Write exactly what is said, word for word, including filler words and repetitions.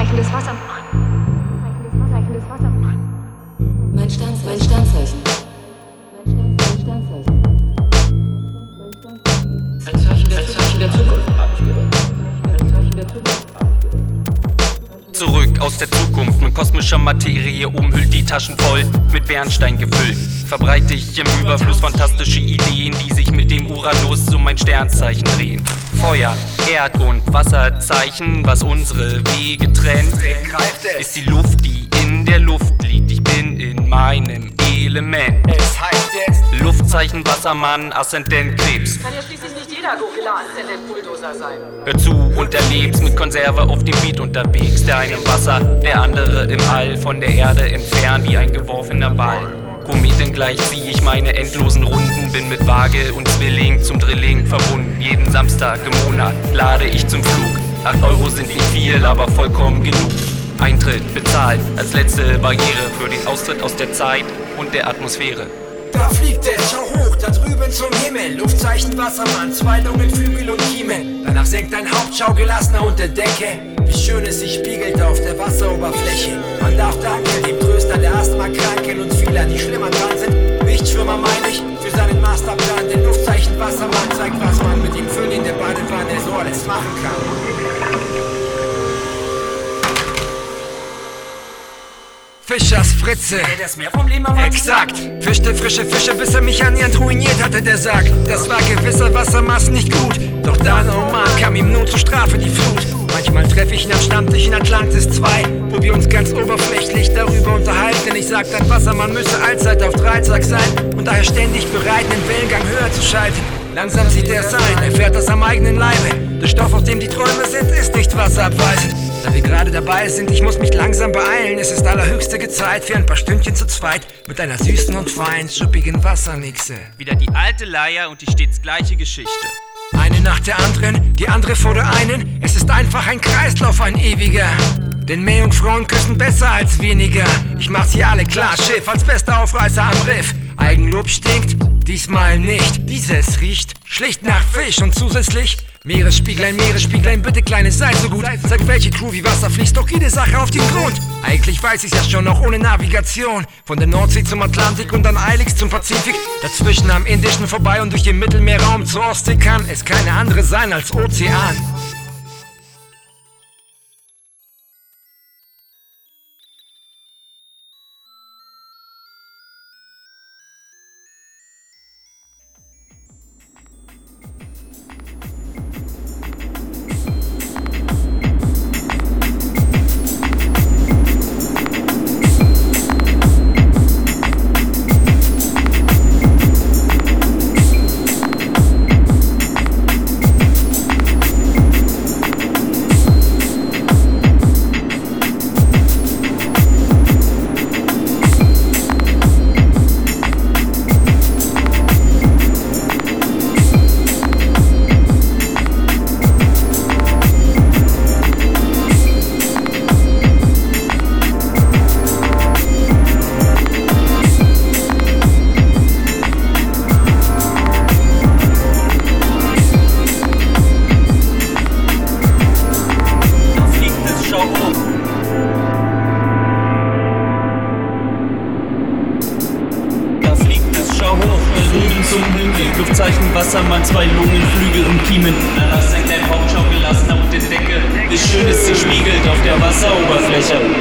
Zeichendes Wasser. Zeichendes Wasser. Mein Sternzeichen. Mein Sternzeichen. Mein Sternzeichen. Ein Zeichen der, ein Zeichen der Zukunft, habe ich gehört. Ein Zeichen der Zukunft. Zurück aus der Zukunft mit kosmischer Materie umhüllt die Taschen voll mit Bernstein gefüllt. Verbreite ich im Überfluss fantastische Ideen, die sich mit dem Uranus um mein Sternzeichen drehen. Feuer, Erd- und Wasserzeichen, was unsere Wege trennt, ist die Luft, die in der Luft liegt. Ich bin in meinem Element. Es heißt jetzt Luftzeichen Wassermann, Aszendent Krebs. kann ja schließlich nicht jeder Gorilla Aszendent Bulldozer sein. Hör zu und erlebst mit Konserve auf dem Beat unterwegs. Der eine im Wasser, der andere im All, von der Erde entfernt wie ein geworfener Ball. Kometen gleich zieh ich meine endlosen Runden, bin mit Waage und Zwilling zum Drilling verbunden. Jeden Samstag im Monat lade ich zum Flug. Acht Euro sind nicht viel, aber vollkommen genug. Eintritt bezahlt als letzte Barriere für den Austritt aus der Zeit und der Atmosphäre. Da fliegt es, schau hoch, da drüben zum Himmel. Luftzeichen Wassermann, zwei Lungen, Flügel und Kiemen. Danach senkt dein Haupt, schau gelassener unter Decke. Wie schön es sich spiegelt auf der Wasseroberfläche. Man darf danken dem Tröster der Asthma-Kranken und vieler, die schlimmer dran sind. Lichtschwimmer meine ich, für seinen Masterplan. Den Luftzeichen Wassermann zeigt, was man mit dem Föhn in der Badewanne so alles machen kann. Fischers Fritze. Das Meer vom Leben am Exakt. Fischte frische Fische, bis er mich annähernd ruiniert hatte, der Sack. Das war gewisser Wassermaßen nicht gut. Doch dann, oh Mann, kam ihm nur zur Strafe die Flut. Manchmal treffe ich ihn am Stammtisch in Atlantis zwei, wo wir uns ganz oberflächlich darüber unterhalten. Ich sag, dein Wassermann müsse allzeit auf Dreizack sein und daher ständig bereit, den Wellengang höher zu schalten. Langsam sieht er es ein, er fährt das am eigenen Leibe. Der Stoff, auf dem die Träume sind, ist nicht wasserabweisend. Da wir gerade dabei sind, ich muss mich langsam beeilen. Es ist allerhöchste Zeit für ein paar Stündchen zu zweit mit einer süßen und fein schuppigen Wassernixe. Wieder die alte Leier und die stets gleiche Geschichte. Eine nach der anderen, die andere vor der einen. Es ist einfach ein Kreislauf, ein ewiger. Denn Meerjungfrauen küssen besser als weniger. Ich mach's hier alle klar, Schiff als bester Aufreißer am Riff. Eigenlob stinkt, diesmal nicht. Dieses riecht schlicht nach Fisch und zusätzlich Meeresspieglein, Meeresspieglein, bitte Kleines, sei so gut. Sag, welche Crew wie Wasser fließt, doch jede Sache auf den Grund. Eigentlich weiß ich's ja schon, noch ohne Navigation. Von der Nordsee zum Atlantik und dann eiligst zum Pazifik. Dazwischen am Indischen vorbei und durch den Mittelmeerraum zur Ostsee kann es keine andere sein als Ozean. Luftzeichen Wassermann, zwei Lungen, Flügel und Kiemen. Danach senkt dein Haupt, schau gelassener unter Decke. Wie schön es sich spiegelt auf der Wasseroberfläche.